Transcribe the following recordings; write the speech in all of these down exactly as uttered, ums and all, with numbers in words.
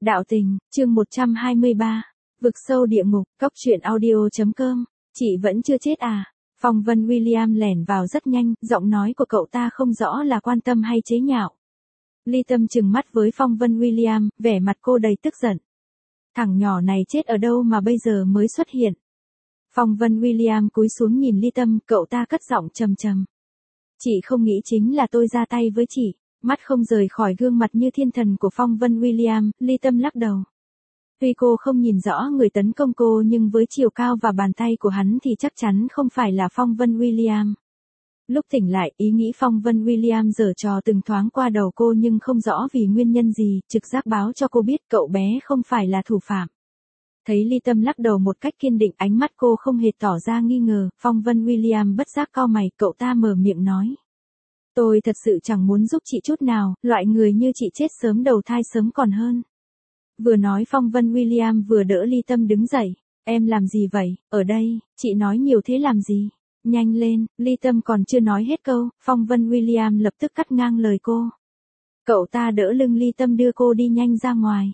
Đạo tình, chương một trăm hai mươi ba. Vực sâu địa ngục, cóc truyện audio chấm com. Chị vẫn chưa chết à? Phong Vân William lẻn vào rất nhanh, giọng nói của cậu ta không rõ là quan tâm hay chế nhạo. Ly Tâm trừng mắt với Phong Vân William, vẻ mặt cô đầy tức giận. Thằng nhỏ này chết ở đâu mà bây giờ mới xuất hiện? Phong Vân William cúi xuống nhìn Ly Tâm, cậu ta cất giọng trầm trầm. Chị không nghĩ chính là tôi ra tay với chị. Mắt không rời khỏi gương mặt như thiên thần của Phong Vân William, Ly Tâm lắc đầu. Tuy cô không nhìn rõ người tấn công cô nhưng với chiều cao và bàn tay của hắn thì chắc chắn không phải là Phong Vân William. Lúc tỉnh lại, ý nghĩ Phong Vân William giở trò từng thoáng qua đầu cô nhưng không rõ vì nguyên nhân gì, trực giác báo cho cô biết cậu bé không phải là thủ phạm. Thấy Ly Tâm lắc đầu một cách kiên định, ánh mắt cô không hề tỏ ra nghi ngờ, Phong Vân William bất giác cau mày, cậu ta mở miệng nói. Tôi thật sự chẳng muốn giúp chị chút nào, loại người như chị chết sớm đầu thai sớm còn hơn. Vừa nói Phong Vân William vừa đỡ Ly Tâm đứng dậy. Em làm gì vậy, ở đây, chị nói nhiều thế làm gì? Nhanh lên, Ly Tâm còn chưa nói hết câu, Phong Vân William lập tức cắt ngang lời cô. Cậu ta đỡ lưng Ly Tâm đưa cô đi nhanh ra ngoài.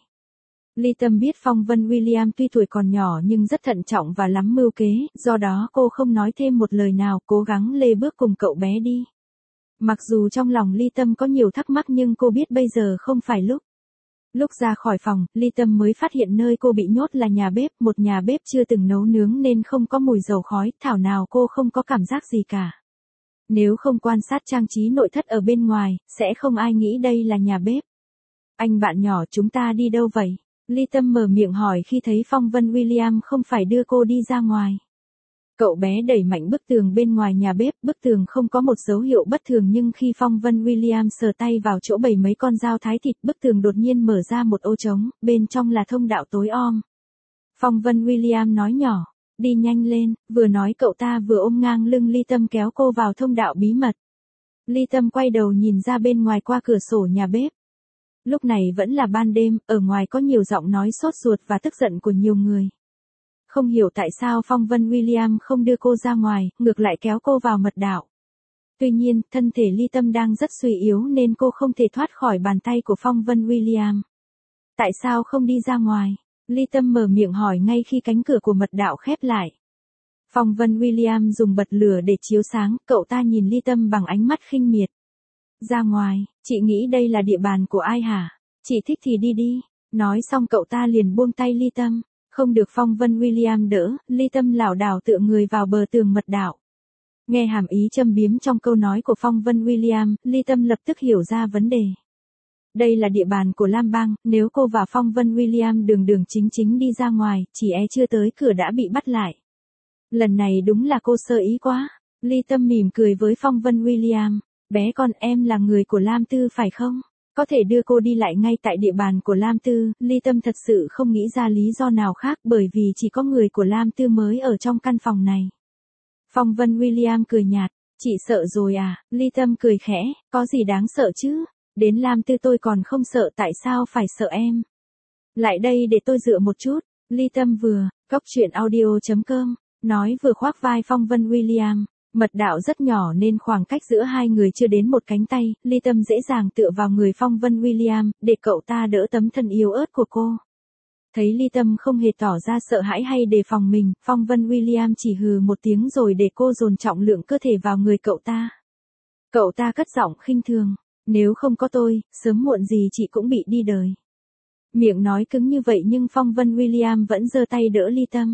Ly Tâm biết Phong Vân William tuy tuổi còn nhỏ nhưng rất thận trọng và lắm mưu kế, do đó cô không nói thêm một lời nào, cố gắng lê bước cùng cậu bé đi. Mặc dù trong lòng Ly Tâm có nhiều thắc mắc nhưng cô biết bây giờ không phải lúc. Lúc ra khỏi phòng, Ly Tâm mới phát hiện nơi cô bị nhốt là nhà bếp, một nhà bếp chưa từng nấu nướng nên không có mùi dầu khói, thảo nào cô không có cảm giác gì cả. Nếu không quan sát trang trí nội thất ở bên ngoài, sẽ không ai nghĩ đây là nhà bếp. Anh bạn nhỏ, chúng ta đi đâu vậy? Ly Tâm mở miệng hỏi khi thấy Phong Vân William không phải đưa cô đi ra ngoài. Cậu bé đẩy mạnh bức tường bên ngoài nhà bếp, bức tường không có một dấu hiệu bất thường nhưng khi Phong Vân William sờ tay vào chỗ bày mấy con dao thái thịt, bức tường đột nhiên mở ra một ô trống, bên trong là thông đạo tối om. Phong Vân William nói nhỏ, đi nhanh lên, vừa nói cậu ta vừa ôm ngang lưng Ly Tâm kéo cô vào thông đạo bí mật. Ly Tâm quay đầu nhìn ra bên ngoài qua cửa sổ nhà bếp. Lúc này vẫn là ban đêm, ở ngoài có nhiều giọng nói sốt ruột và tức giận của nhiều người. Không hiểu tại sao Phong Vân William không đưa cô ra ngoài, ngược lại kéo cô vào mật đạo. Tuy nhiên, thân thể Ly Tâm đang rất suy yếu nên cô không thể thoát khỏi bàn tay của Phong Vân William. Tại sao không đi ra ngoài? Ly Tâm mở miệng hỏi ngay khi cánh cửa của mật đạo khép lại. Phong Vân William dùng bật lửa để chiếu sáng, cậu ta nhìn Ly Tâm bằng ánh mắt khinh miệt. Ra ngoài, chị nghĩ đây là địa bàn của ai hả? Chị thích thì đi đi. Nói xong cậu ta liền buông tay Ly Tâm. Không được Phong Vân William đỡ, Ly Tâm lảo đảo tựa người vào bờ tường mật đạo. Nghe hàm ý châm biếm trong câu nói của Phong Vân William, Ly Tâm lập tức hiểu ra vấn đề. Đây là địa bàn của Lam Bang, nếu cô và Phong Vân William đường đường chính chính đi ra ngoài, chỉ e chưa tới cửa đã bị bắt lại. Lần này đúng là cô sơ ý quá. Ly Tâm mỉm cười với Phong Vân William. Bé con, em là người của Lam Tư phải không? Có thể đưa cô đi lại ngay tại địa bàn của Lam Tư, Ly Tâm thật sự không nghĩ ra lý do nào khác bởi vì chỉ có người của Lam Tư mới ở trong căn phòng này. Phong Vân William cười nhạt, chị sợ rồi à? Ly Tâm cười khẽ, có gì đáng sợ chứ? Đến Lam Tư tôi còn không sợ, tại sao phải sợ em? Lại đây để tôi dựa một chút. Ly Tâm vừa, cóc truyện audio chấm com, nói vừa khoác vai Phong Vân William. Mật đạo rất nhỏ nên khoảng cách giữa hai người chưa đến một cánh tay, Ly Tâm dễ dàng tựa vào người Phong Vân William, để cậu ta đỡ tấm thân yếu ớt của cô. Thấy Ly Tâm không hề tỏ ra sợ hãi hay đề phòng mình, Phong Vân William chỉ hừ một tiếng rồi để cô dồn trọng lượng cơ thể vào người cậu ta. Cậu ta cất giọng khinh thường, nếu không có tôi, sớm muộn gì chị cũng bị đi đời. Miệng nói cứng như vậy nhưng Phong Vân William vẫn giơ tay đỡ Ly Tâm.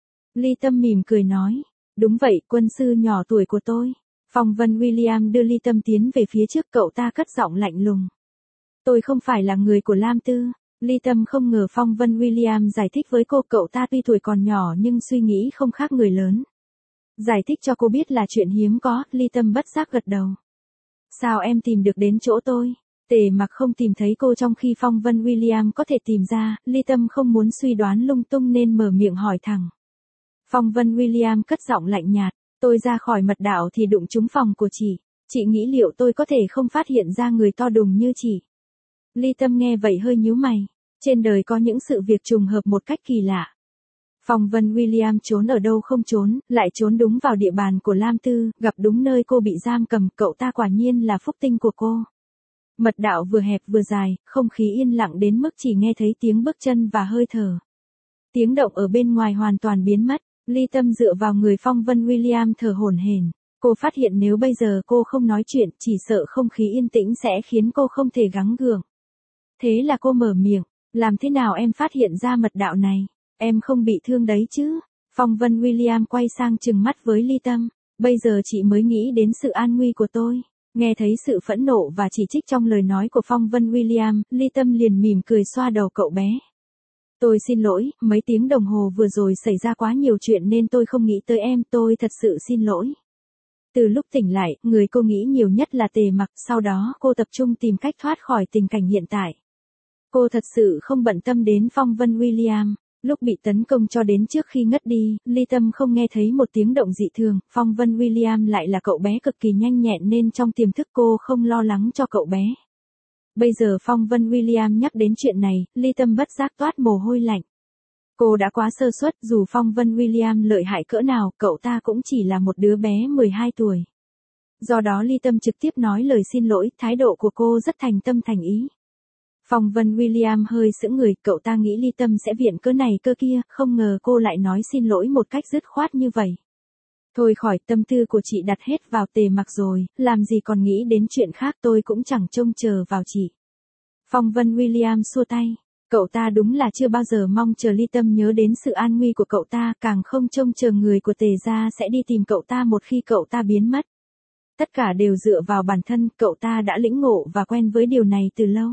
Ly Tâm mỉm cười nói. Đúng vậy, quân sư nhỏ tuổi của tôi. Phong Vân William đưa Ly Tâm tiến về phía trước, cậu ta cất giọng lạnh lùng. Tôi không phải là người của Lam Tư. Ly Tâm không ngờ Phong Vân William giải thích với cô, cậu ta tuy tuổi còn nhỏ nhưng suy nghĩ không khác người lớn. Giải thích cho cô biết là chuyện hiếm có, Ly Tâm bất giác gật đầu. Sao em tìm được đến chỗ tôi? Tề Mặc không tìm thấy cô trong khi Phong Vân William có thể tìm ra, Ly Tâm không muốn suy đoán lung tung nên mở miệng hỏi thẳng. Phong Vân William cất giọng lạnh nhạt, tôi ra khỏi mật đạo thì đụng trúng phòng của chị, chị nghĩ liệu tôi có thể không phát hiện ra người to đùng như chị? Ly Tâm nghe vậy hơi nhíu mày, trên đời có những sự việc trùng hợp một cách kỳ lạ. Phong Vân William trốn ở đâu không trốn, lại trốn đúng vào địa bàn của Lam Tư, gặp đúng nơi cô bị giam cầm, cậu ta quả nhiên là phúc tinh của cô. Mật đạo vừa hẹp vừa dài, không khí yên lặng đến mức chỉ nghe thấy tiếng bước chân và hơi thở. Tiếng động ở bên ngoài hoàn toàn biến mất, Ly Tâm dựa vào người Phong Vân William thở hổn hển. Cô phát hiện nếu bây giờ cô không nói chuyện, chỉ sợ không khí yên tĩnh sẽ khiến cô không thể gắng gượng. Thế là cô mở miệng, làm thế nào em phát hiện ra mật đạo này? Em không bị thương đấy chứ? Phong Vân William quay sang trừng mắt với Ly Tâm, bây giờ chị mới nghĩ đến sự an nguy của tôi. Nghe thấy sự phẫn nộ và chỉ trích trong lời nói của Phong Vân William, Ly Tâm liền mỉm cười xoa đầu cậu bé. Tôi xin lỗi, mấy tiếng đồng hồ vừa rồi xảy ra quá nhiều chuyện nên tôi không nghĩ tới em, tôi thật sự xin lỗi. Từ lúc tỉnh lại, người cô nghĩ nhiều nhất là Tề Mặc, sau đó cô tập trung tìm cách thoát khỏi tình cảnh hiện tại. Cô thật sự không bận tâm đến Phong Vân William. Lúc bị tấn công cho đến trước khi ngất đi, Ly Tâm không nghe thấy một tiếng động dị thường, Phong Vân William lại là cậu bé cực kỳ nhanh nhẹn nên trong tiềm thức cô không lo lắng cho cậu bé. Bây giờ Phong Vân William nhắc đến chuyện này, Ly Tâm bất giác toát mồ hôi lạnh. Cô đã quá sơ suất, dù Phong Vân William lợi hại cỡ nào, cậu ta cũng chỉ là một đứa bé mười hai tuổi. Do đó Ly Tâm trực tiếp nói lời xin lỗi, thái độ của cô rất thành tâm thành ý. Phong Vân William hơi sững người, cậu ta nghĩ Ly Tâm sẽ viện cớ này cơ kia, không ngờ cô lại nói xin lỗi một cách dứt khoát như vậy. Thôi khỏi, tâm tư của chị đặt hết vào Tề Mặc rồi, làm gì còn nghĩ đến chuyện khác, tôi cũng chẳng trông chờ vào chị. Phong Vân William xua tay, cậu ta đúng là chưa bao giờ mong chờ Ly Tâm nhớ đến sự an nguy của cậu ta, càng không trông chờ người của Tề gia sẽ đi tìm cậu ta một khi cậu ta biến mất. Tất cả đều dựa vào bản thân, cậu ta đã lĩnh ngộ và quen với điều này từ lâu.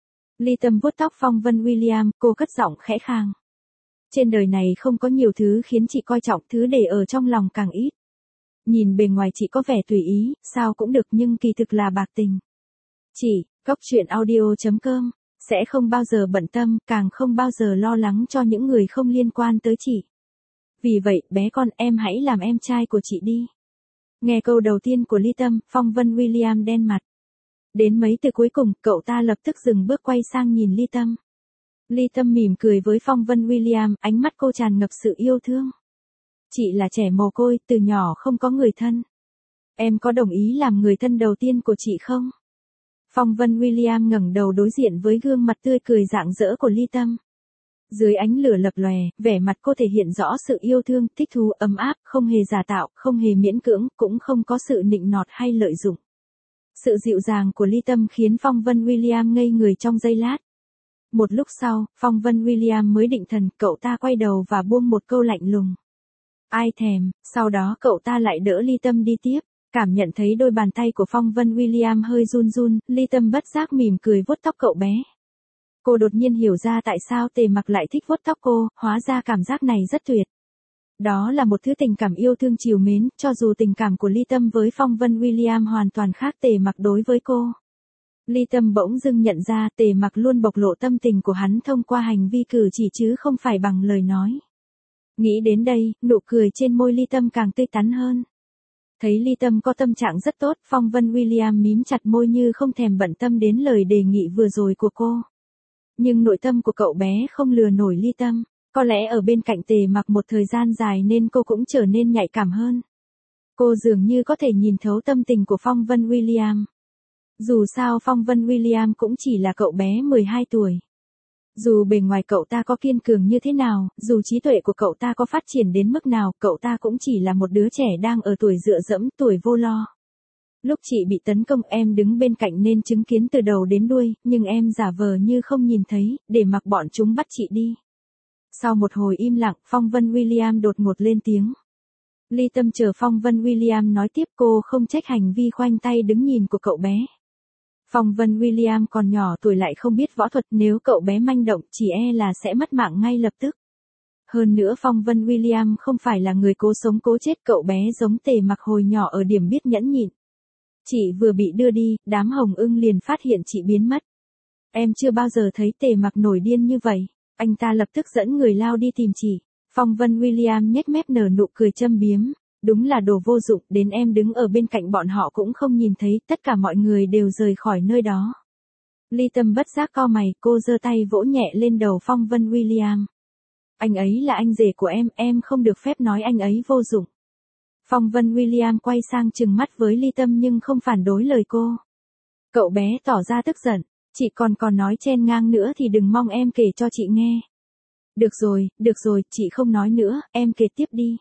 Ly Tâm vuốt tóc Phong Vân William, cô cất giọng khẽ khàng. Trên đời này không có nhiều thứ khiến chị coi trọng, thứ để ở trong lòng càng ít. Nhìn bề ngoài chị có vẻ tùy ý, sao cũng được nhưng kỳ thực là bạc tình. Chị, Cóc Truyện Audio chấm com, sẽ không bao giờ bận tâm, càng không bao giờ lo lắng cho những người không liên quan tới chị. Vì vậy, bé con, em hãy làm em trai của chị đi. Nghe câu đầu tiên của Ly Tâm, Phong Vân William đen mặt. Đến mấy từ cuối cùng, cậu ta lập tức dừng bước quay sang nhìn Ly Tâm. Ly Tâm mỉm cười với Phong Vân William, ánh mắt cô tràn ngập sự yêu thương. Chị là trẻ mồ côi, từ nhỏ không có người thân. Em có đồng ý làm người thân đầu tiên của chị không? Phong Vân William ngẩng đầu đối diện với gương mặt tươi cười rạng rỡ của Ly Tâm. Dưới ánh lửa lập lòe, vẻ mặt cô thể hiện rõ sự yêu thương, thích thú, ấm áp, không hề giả tạo, không hề miễn cưỡng, cũng không có sự nịnh nọt hay lợi dụng. Sự dịu dàng của Ly Tâm khiến Phong Vân William ngây người trong giây lát. Một lúc sau, Phong Vân William mới định thần, cậu ta quay đầu và buông một câu lạnh lùng. Ai thèm, sau đó cậu ta lại đỡ Ly Tâm đi tiếp, cảm nhận thấy đôi bàn tay của Phong Vân William hơi run run, Ly Tâm bất giác mỉm cười vuốt tóc cậu bé. Cô đột nhiên hiểu ra tại sao Tề Mặc lại thích vuốt tóc cô, hóa ra cảm giác này rất tuyệt. Đó là một thứ tình cảm yêu thương trìu mến, cho dù tình cảm của Ly Tâm với Phong Vân William hoàn toàn khác Tề Mặc đối với cô. Ly Tâm bỗng dưng nhận ra Tề Mặc luôn bộc lộ tâm tình của hắn thông qua hành vi cử chỉ chứ không phải bằng lời nói. Nghĩ đến đây, nụ cười trên môi Ly Tâm càng tươi tắn hơn. Thấy Ly Tâm có tâm trạng rất tốt, Phong Vân William mím chặt môi như không thèm bận tâm đến lời đề nghị vừa rồi của cô. Nhưng nội tâm của cậu bé không lừa nổi Ly Tâm. Có lẽ ở bên cạnh Tề Mặc một thời gian dài nên cô cũng trở nên nhạy cảm hơn. Cô dường như có thể nhìn thấu tâm tình của Phong Vân William. Dù sao Phong Vân William cũng chỉ là cậu bé mười hai tuổi. Dù bề ngoài cậu ta có kiên cường như thế nào, dù trí tuệ của cậu ta có phát triển đến mức nào, cậu ta cũng chỉ là một đứa trẻ đang ở tuổi dựa dẫm, tuổi vô lo. Lúc chị bị tấn công em đứng bên cạnh nên chứng kiến từ đầu đến đuôi, nhưng em giả vờ như không nhìn thấy, để mặc bọn chúng bắt chị đi. Sau một hồi im lặng, Phong Vân William đột ngột lên tiếng. Ly Tâm chờ Phong Vân William nói tiếp, cô không trách hành vi khoanh tay đứng nhìn của cậu bé. Phong Vân William còn nhỏ tuổi lại không biết võ thuật, nếu cậu bé manh động chỉ e là sẽ mất mạng ngay lập tức. Hơn nữa Phong Vân William không phải là người cố sống cố chết, cậu bé giống Tề Mặc hồi nhỏ ở điểm biết nhẫn nhịn. Chị vừa bị đưa đi, đám hồng ưng liền phát hiện chị biến mất. Em chưa bao giờ thấy Tề Mặc nổi điên như vậy. Anh ta lập tức dẫn người lao đi tìm chị. Phong Vân William nhếch mép nở nụ cười châm biếm. Đúng là đồ vô dụng, đến em đứng ở bên cạnh bọn họ cũng không nhìn thấy, tất cả mọi người đều rời khỏi nơi đó. Ly Tâm bất giác cau mày, cô giơ tay vỗ nhẹ lên đầu Phong Vân William. Anh ấy là anh rể của em, em không được phép nói anh ấy vô dụng. Phong Vân William quay sang trừng mắt với Ly Tâm nhưng không phản đối lời cô. Cậu bé tỏ ra tức giận, chị còn còn nói chen ngang nữa thì đừng mong em kể cho chị nghe. Được rồi, được rồi, chị không nói nữa, em kể tiếp đi.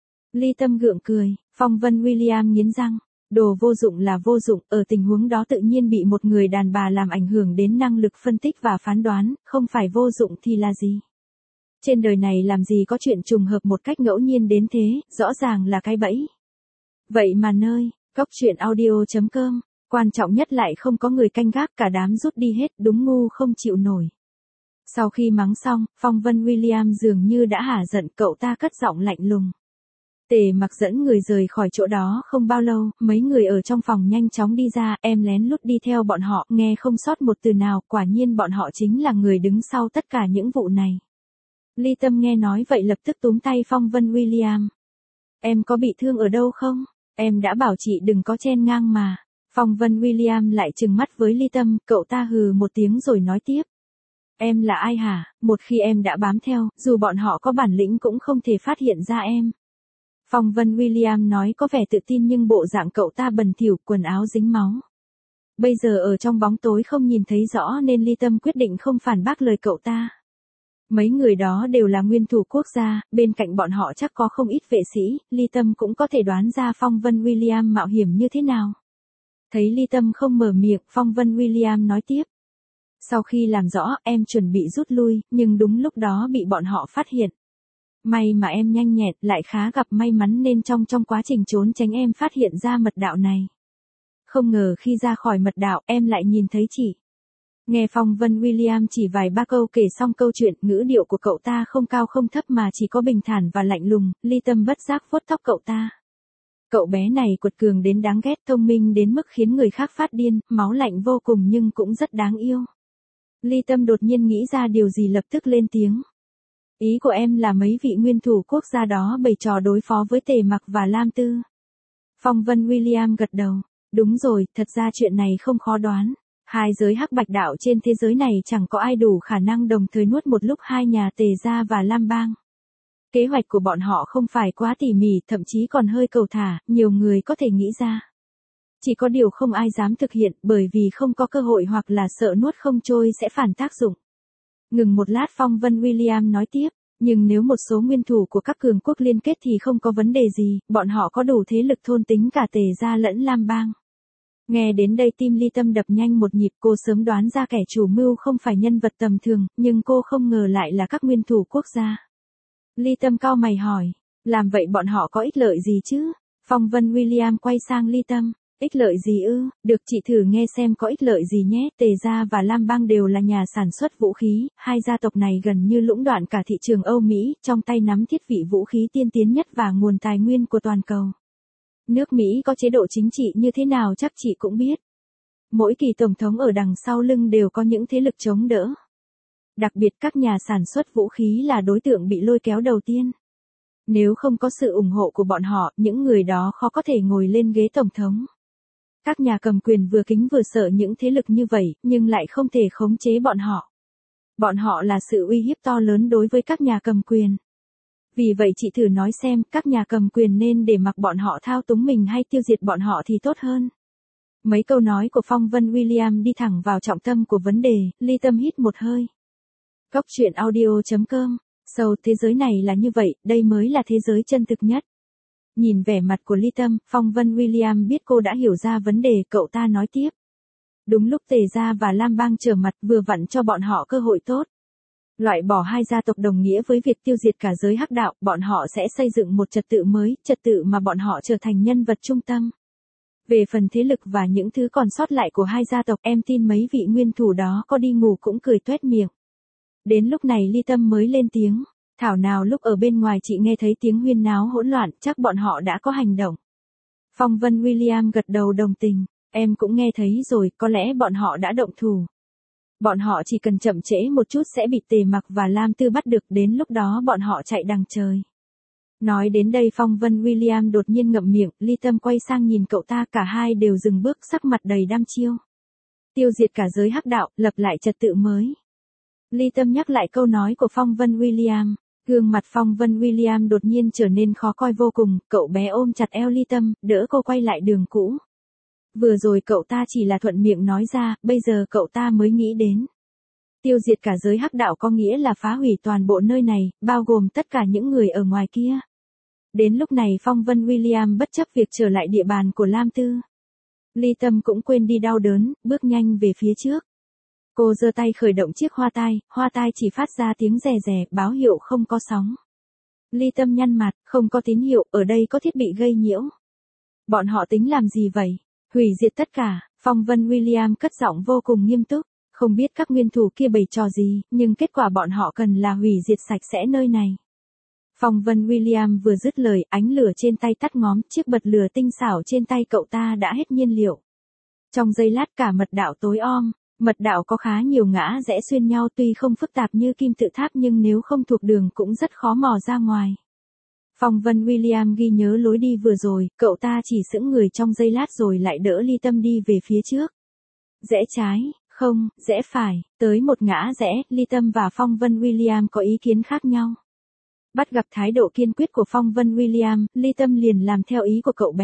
Ly Tâm gượng cười, Phong Vân William nghiến răng. Đồ vô dụng là vô dụng, ở tình huống đó tự nhiên bị một người đàn bà làm ảnh hưởng đến năng lực phân tích và phán đoán, không phải vô dụng thì là gì? Trên đời này làm gì có chuyện trùng hợp một cách ngẫu nhiên đến thế, rõ ràng là cái bẫy. Vậy mà nơi, Cóc Truyện Audio chấm com, quan trọng nhất lại không có người canh gác, cả đám rút đi hết, đúng ngu không chịu nổi. Sau khi mắng xong, Phong Vân William dường như đã hả giận, cậu ta cất giọng lạnh lùng. Tề Mặc dẫn người rời khỏi chỗ đó không bao lâu, mấy người ở trong phòng nhanh chóng đi ra, em lén lút đi theo bọn họ, nghe không sót một từ nào, quả nhiên bọn họ chính là người đứng sau tất cả những vụ này. Ly Tâm nghe nói vậy lập tức túm tay Phong Vân William. Em có bị thương ở đâu không? Em đã bảo chị đừng có chen ngang mà. Phong Vân William lại trừng mắt với Ly Tâm, cậu ta hừ một tiếng rồi nói tiếp. Em là ai hả? Một khi em đã bám theo, dù bọn họ có bản lĩnh cũng không thể phát hiện ra em. Phong Vân William nói có vẻ tự tin nhưng bộ dạng cậu ta bẩn thỉu, quần áo dính máu. Bây giờ ở trong bóng tối không nhìn thấy rõ nên Ly Tâm quyết định không phản bác lời cậu ta. Mấy người đó đều là nguyên thủ quốc gia, bên cạnh bọn họ chắc có không ít vệ sĩ, Ly Tâm cũng có thể đoán ra Phong Vân William mạo hiểm như thế nào. Thấy Ly Tâm không mở miệng, Phong Vân William nói tiếp. Sau khi làm rõ, em chuẩn bị rút lui, nhưng đúng lúc đó bị bọn họ phát hiện. May mà em nhanh nhẹn, lại khá gặp may mắn nên trong trong quá trình trốn tránh em phát hiện ra mật đạo này. Không ngờ khi ra khỏi mật đạo, em lại nhìn thấy chị. Nghe Phong Vân William chỉ vài ba câu kể xong câu chuyện, ngữ điệu của cậu ta không cao không thấp mà chỉ có bình thản và lạnh lùng, Ly Tâm bất giác vuốt tóc cậu ta. Cậu bé này quật cường đến đáng ghét, thông minh đến mức khiến người khác phát điên, máu lạnh vô cùng nhưng cũng rất đáng yêu. Ly Tâm đột nhiên nghĩ ra điều gì lập tức lên tiếng. Ý của em là mấy vị nguyên thủ quốc gia đó bày trò đối phó với Tề Mặc và Lam Tư. Phong Vân William gật đầu. Đúng rồi, thật ra chuyện này không khó đoán. Hai giới hắc bạch đạo trên thế giới này chẳng có ai đủ khả năng đồng thời nuốt một lúc hai nhà Tề gia và Lam Bang. Kế hoạch của bọn họ không phải quá tỉ mỉ, thậm chí còn hơi cầu thả, nhiều người có thể nghĩ ra. Chỉ có điều không ai dám thực hiện bởi vì không có cơ hội hoặc là sợ nuốt không trôi sẽ phản tác dụng. Ngừng một lát Phong Vân William nói tiếp, nhưng nếu một số nguyên thủ của các cường quốc liên kết thì không có vấn đề gì, bọn họ có đủ thế lực thôn tính cả Tề gia lẫn Lam Bang. Nghe đến đây tim Ly Tâm đập nhanh một nhịp, cô sớm đoán ra kẻ chủ mưu không phải nhân vật tầm thường, nhưng cô không ngờ lại là các nguyên thủ quốc gia. Ly Tâm cau mày hỏi, làm vậy bọn họ có ích lợi gì chứ? Phong Vân William quay sang Ly Tâm. Ích lợi gì ư? Được chị thử nghe xem có ích lợi gì nhé. Tề gia và Lam Bang đều là nhà sản xuất vũ khí, hai gia tộc này gần như lũng đoạn cả thị trường Âu Mỹ, trong tay nắm thiết bị vũ khí tiên tiến nhất và nguồn tài nguyên của toàn cầu. Nước Mỹ có chế độ chính trị như thế nào chắc chị cũng biết. Mỗi kỳ tổng thống ở đằng sau lưng đều có những thế lực chống đỡ. Đặc biệt các nhà sản xuất vũ khí là đối tượng bị lôi kéo đầu tiên. Nếu không có sự ủng hộ của bọn họ, những người đó khó có thể ngồi lên ghế tổng thống. Các nhà cầm quyền vừa kính vừa sợ những thế lực như vậy, nhưng lại không thể khống chế bọn họ. Bọn họ là sự uy hiếp to lớn đối với các nhà cầm quyền. Vì vậy chị thử nói xem, các nhà cầm quyền nên để mặc bọn họ thao túng mình hay tiêu diệt bọn họ thì tốt hơn. Mấy câu nói của Phong Vân William đi thẳng vào trọng tâm của vấn đề, Ly Tâm hít một hơi. Cóc Truyện Audio chấm com, sâu thế giới này là như vậy, đây mới là thế giới chân thực nhất. Nhìn vẻ mặt của Ly Tâm, Phong Vân William biết cô đã hiểu ra vấn đề, cậu ta nói tiếp. Đúng lúc Tề gia và Lam Bang trở mặt, vừa vặn cho bọn họ cơ hội tốt. Loại bỏ hai gia tộc đồng nghĩa với việc tiêu diệt cả giới hắc đạo, bọn họ sẽ xây dựng một trật tự mới, trật tự mà bọn họ trở thành nhân vật trung tâm. Về phần thế lực và những thứ còn sót lại của hai gia tộc, em tin mấy vị nguyên thủ đó có đi ngủ cũng cười toét miệng. Đến lúc này Ly Tâm mới lên tiếng. Thảo nào lúc ở bên ngoài chị nghe thấy tiếng huyên náo hỗn loạn, chắc bọn họ đã có hành động. Phong Vân William gật đầu đồng tình, em cũng nghe thấy rồi, có lẽ bọn họ đã động thủ. Bọn họ chỉ cần chậm trễ một chút sẽ bị Tề Mặc và Lam Tư bắt được, đến lúc đó bọn họ chạy đằng trời. Nói đến đây Phong Vân William đột nhiên ngậm miệng, Ly Tâm quay sang nhìn cậu ta, cả hai đều dừng bước, sắc mặt đầy đăm chiêu. Tiêu diệt cả giới hắc đạo, lập lại trật tự mới. Ly Tâm nhắc lại câu nói của Phong Vân William. Gương mặt Phong Vân William đột nhiên trở nên khó coi vô cùng, cậu bé ôm chặt eo Ly Tâm, đỡ cô quay lại đường cũ. Vừa rồi cậu ta chỉ là thuận miệng nói ra, bây giờ cậu ta mới nghĩ đến. Tiêu diệt cả giới hắc đạo có nghĩa là phá hủy toàn bộ nơi này, bao gồm tất cả những người ở ngoài kia. Đến lúc này Phong Vân William bất chấp việc trở lại địa bàn của Lam Tư. Ly Tâm cũng quên đi đau đớn, bước nhanh về phía trước. Cô giơ tay khởi động chiếc hoa tai, hoa tai chỉ phát ra tiếng rè rè, báo hiệu không có sóng. Ly Tâm nhăn mặt, không có tín hiệu, ở đây có thiết bị gây nhiễu. Bọn họ tính làm gì vậy? Hủy diệt tất cả, Phong Vân William cất giọng vô cùng nghiêm túc. Không biết các nguyên thủ kia bày trò gì, nhưng kết quả bọn họ cần là hủy diệt sạch sẽ nơi này. Phong Vân William vừa dứt lời, ánh lửa trên tay tắt ngóm, chiếc bật lửa tinh xảo trên tay cậu ta đã hết nhiên liệu. Trong giây lát cả mật đạo tối om, mật đạo có khá nhiều ngã rẽ xuyên nhau tuy không phức tạp như kim tự tháp nhưng nếu không thuộc đường cũng rất khó mò ra ngoài. Phong Vân William ghi nhớ lối đi vừa rồi, cậu ta chỉ sững người trong giây lát rồi lại đỡ Ly Tâm đi về phía trước. Rẽ trái, không, rẽ phải, tới một ngã rẽ, Ly Tâm và Phong Vân William có ý kiến khác nhau. Bắt gặp thái độ kiên quyết của Phong Vân William, Ly Tâm liền làm theo ý của cậu bé.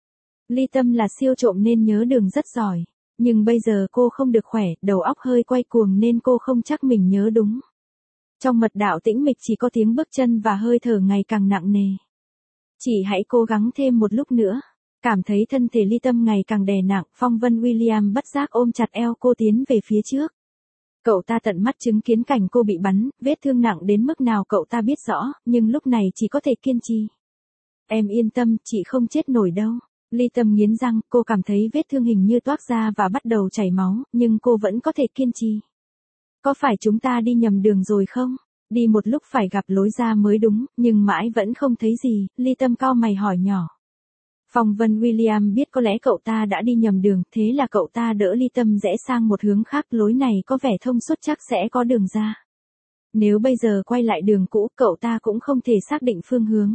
Ly Tâm là siêu trộm nên nhớ đường rất giỏi, nhưng bây giờ cô không được khỏe, đầu óc hơi quay cuồng nên cô không chắc mình nhớ đúng. Trong mật đạo tĩnh mịch chỉ có tiếng bước chân và hơi thở ngày càng nặng nề. Chỉ hãy cố gắng thêm một lúc nữa. Cảm thấy thân thể Ly Tâm ngày càng đè nặng, Phong Vân William bất giác ôm chặt eo cô tiến về phía trước. Cậu ta tận mắt chứng kiến cảnh cô bị bắn, vết thương nặng đến mức nào cậu ta biết rõ, nhưng lúc này chỉ có thể kiên trì. Em yên tâm, chị không chết nổi đâu. Ly Tâm nghiến răng, cô cảm thấy vết thương hình như toác ra và bắt đầu chảy máu, nhưng cô vẫn có thể kiên trì. Có phải chúng ta đi nhầm đường rồi không? Đi một lúc phải gặp lối ra mới đúng, nhưng mãi vẫn không thấy gì, Ly Tâm cau mày hỏi nhỏ. Phong Vân William biết có lẽ cậu ta đã đi nhầm đường, thế là cậu ta đỡ Ly Tâm rẽ sang một hướng khác, lối này có vẻ thông suốt chắc sẽ có đường ra. Nếu bây giờ quay lại đường cũ, cậu ta cũng không thể xác định phương hướng.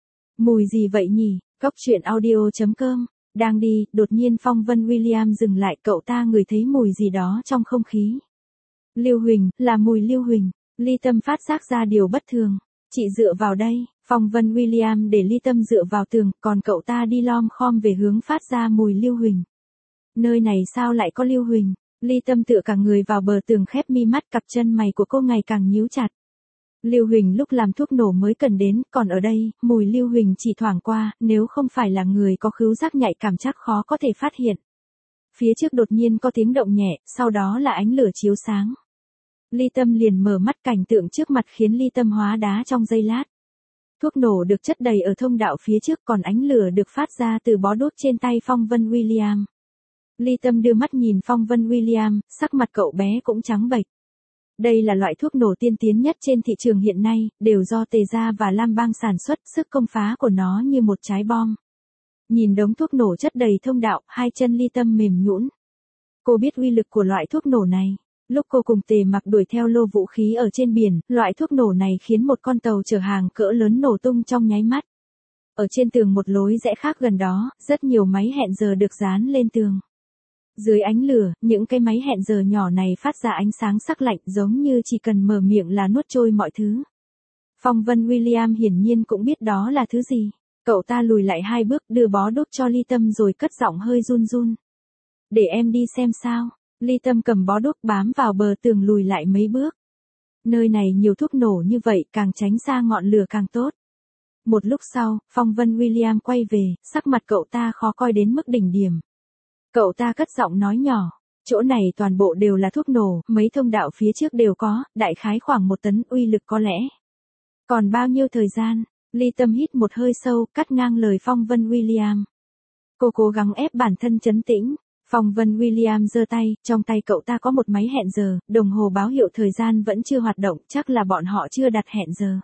Mùi gì vậy nhỉ? Góc truyện audio chấm com. Đang đi, đột nhiên Phong Vân William dừng lại, cậu ta ngửi thấy mùi gì đó trong không khí. Lưu huỳnh, là mùi lưu huỳnh. Ly Tâm phát giác ra điều bất thường. Chị dựa vào đây. Phong Vân William để Ly Tâm dựa vào tường, còn cậu ta đi lom khom về hướng phát ra mùi lưu huỳnh. Nơi này sao lại có lưu huỳnh? Ly Tâm tựa cả người vào bờ tường khép mi mắt, cặp chân mày của cô ngày càng nhíu chặt. Lưu huỳnh lúc làm thuốc nổ mới cần đến, còn ở đây, mùi lưu huỳnh chỉ thoảng qua, nếu không phải là người có khứu giác nhạy cảm chắc khó có thể phát hiện. Phía trước đột nhiên có tiếng động nhẹ, sau đó là ánh lửa chiếu sáng. Ly Tâm liền mở mắt, cảnh tượng trước mặt khiến Ly Tâm hóa đá trong giây lát. Thuốc nổ được chất đầy ở thông đạo phía trước, còn ánh lửa được phát ra từ bó đốt trên tay Phong Vân William. Ly Tâm đưa mắt nhìn Phong Vân William, sắc mặt cậu bé cũng trắng bệch. Đây là loại thuốc nổ tiên tiến nhất trên thị trường hiện nay, đều do Tề Gia và Lam Bang sản xuất, sức công phá của nó như một trái bom. Nhìn đống thuốc nổ chất đầy thông đạo, hai chân Ly Tâm mềm nhũn. Cô biết uy lực của loại thuốc nổ này. Lúc cô cùng Tề Mặc đuổi theo lô vũ khí ở trên biển, loại thuốc nổ này khiến một con tàu chở hàng cỡ lớn nổ tung trong nháy mắt. Ở trên tường một lối rẽ khác gần đó, rất nhiều máy hẹn giờ được dán lên tường. Dưới ánh lửa, những cái máy hẹn giờ nhỏ này phát ra ánh sáng sắc lạnh giống như chỉ cần mở miệng là nuốt trôi mọi thứ. Phong Vân William hiển nhiên cũng biết đó là thứ gì. Cậu ta lùi lại hai bước, đưa bó đốt cho Ly Tâm rồi cất giọng hơi run run. Để em đi xem sao. Ly Tâm cầm bó đuốc bám vào bờ tường lùi lại mấy bước. Nơi này nhiều thuốc nổ như vậy, càng tránh xa ngọn lửa càng tốt. Một lúc sau, Phong Vân William quay về, sắc mặt cậu ta khó coi đến mức đỉnh điểm. Cậu ta cất giọng nói nhỏ, chỗ này toàn bộ đều là thuốc nổ, mấy thông đạo phía trước đều có, đại khái khoảng một tấn, uy lực có lẽ. Còn bao nhiêu thời gian? Ly Tâm hít một hơi sâu, cắt ngang lời Phong Vân William. Cô cố gắng ép bản thân trấn tĩnh. Phong Vân William giơ tay, trong tay cậu ta có một máy hẹn giờ, đồng hồ báo hiệu thời gian vẫn chưa hoạt động, chắc là bọn họ chưa đặt hẹn giờ.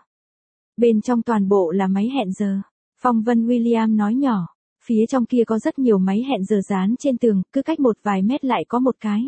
Bên trong toàn bộ là máy hẹn giờ. Phong Vân William nói nhỏ, phía trong kia có rất nhiều máy hẹn giờ dán trên tường, cứ cách một vài mét lại có một cái.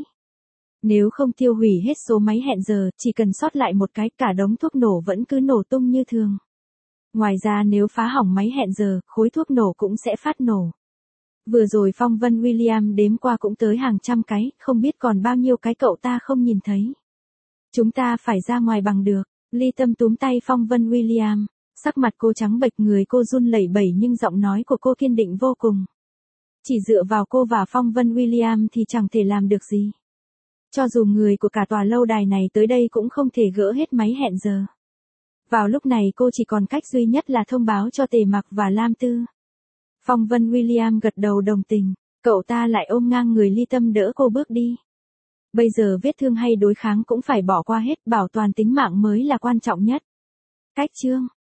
Nếu không tiêu hủy hết số máy hẹn giờ, chỉ cần sót lại một cái, cả đống thuốc nổ vẫn cứ nổ tung như thường. Ngoài ra nếu phá hỏng máy hẹn giờ, khối thuốc nổ cũng sẽ phát nổ. Vừa rồi Phong Vân William đếm qua cũng tới hàng trăm cái, không biết còn bao nhiêu cái cậu ta không nhìn thấy. Chúng ta phải ra ngoài bằng được. Ly Tâm túm tay Phong Vân William, sắc mặt cô trắng bệch, người cô run lẩy bẩy nhưng giọng nói của cô kiên định vô cùng. Chỉ dựa vào cô và Phong Vân William thì chẳng thể làm được gì. Cho dù người của cả tòa lâu đài này tới đây cũng không thể gỡ hết máy hẹn giờ. Vào lúc này cô chỉ còn cách duy nhất là thông báo cho Tề Mặc và Lam Tư. Phong Vân William gật đầu đồng tình, cậu ta lại ôm ngang người ly tâm đỡ cô bước đi. Bây giờ vết thương hay đối kháng cũng phải bỏ qua hết, bảo toàn tính mạng mới là quan trọng nhất. Cách chương